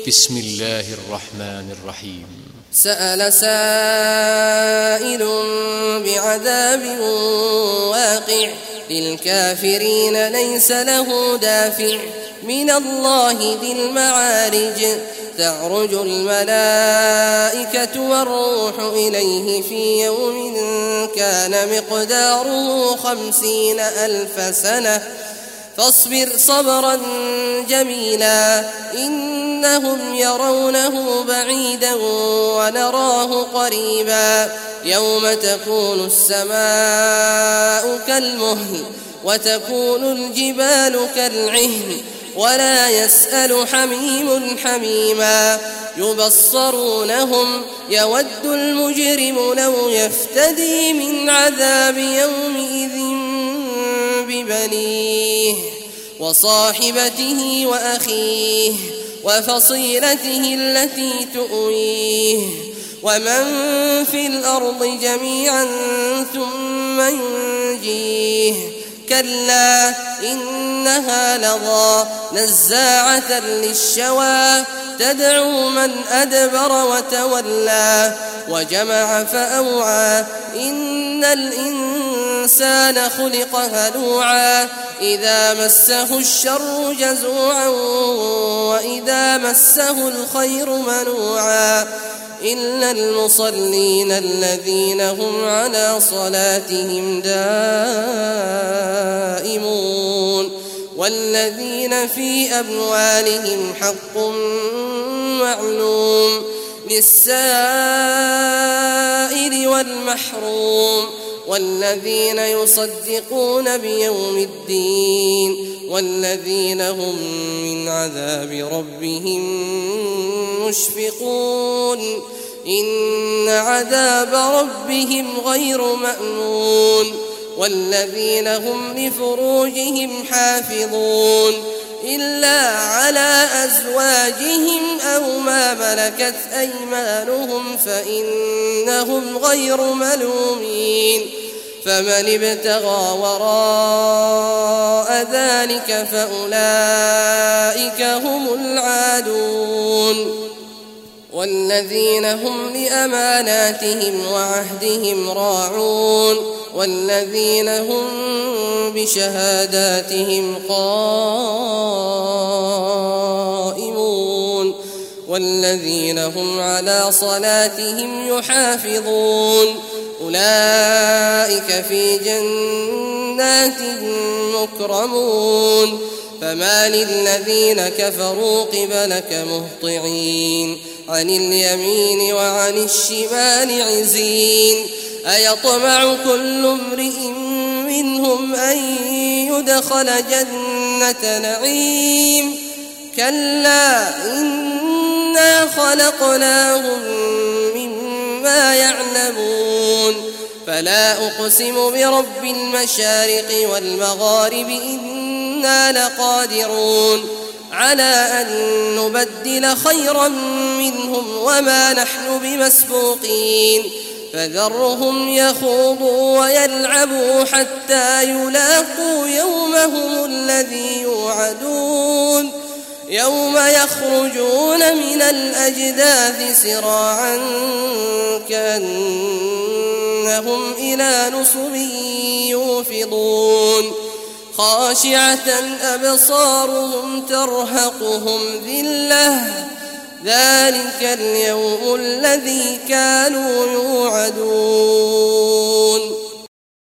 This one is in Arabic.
بسم الله الرحمن الرحيم. سأل سائل بعذاب واقع للكافرين ليس له دافع من الله ذي المعارج تعرج الملائكة والروح إليه في يوم كان مقداره 50,000 سنة فاصبر صبرا جميلا إنهم يرونه بعيدا ونراه قريبا يوم تكون السماء كالمهل وتكون الجبال كالعهن ولا يسأل حميم حميما يبصرونهم يود المجرم لو يفتدي من عذاب يومئذ ببنيه وصاحبته وأخيه وفصيلته التي تؤويه ومن في الأرض جميعا ثم ينجيه كلا إنها لظى نزاعة للشوى تدعو من أدبر وتولى وجمع فأوعى إن الإنسان خلق هلوعا إذا مسه الشر جزوعا وإذا مسه الخير منوعا إلا المصلين الذين هم على صلاتهم دائمون والذين في أموالهم حق معلوم للسائل والمحروم والذين يصدقون بيوم الدين والذين هم من عذاب ربهم مشفقون إن عذاب ربهم غير مأمون والذين هم لفروجهم حافظون إلا على أزواجهم أو ما ملكت أيمانهم فإنهم غير ملومين فمن ابتغى وراء ذلك فأولئك هم العادون والذين هم لأماناتهم وعهدهم راعون والذين هم بشهاداتهم قائمون والذين هم على صلاتهم يحافظون أولئك في جنات مكرمون فما للذين كفروا قبلك مهطعين عن اليمين وعن الشمال عزين أيطمع كل امرئ منهم أن يدخل جنة نعيم كلا إنا خلقناهم مما يعلمون فلا أقسم برب المشارق والمغارب إنا لقادرون على أن نبدل خيرا منهم وما نحن بمسبوقين فذرهم يخوضوا ويلعبوا حتى يلاقوا يومهم الذي يوعدون يوم يخرجون من الأجداث سراعا كأنهم إلى نصب يوفضون خاشعة أبصارهم ترهقهم ذلة ذلك اليوم الذي كانوا يوعدون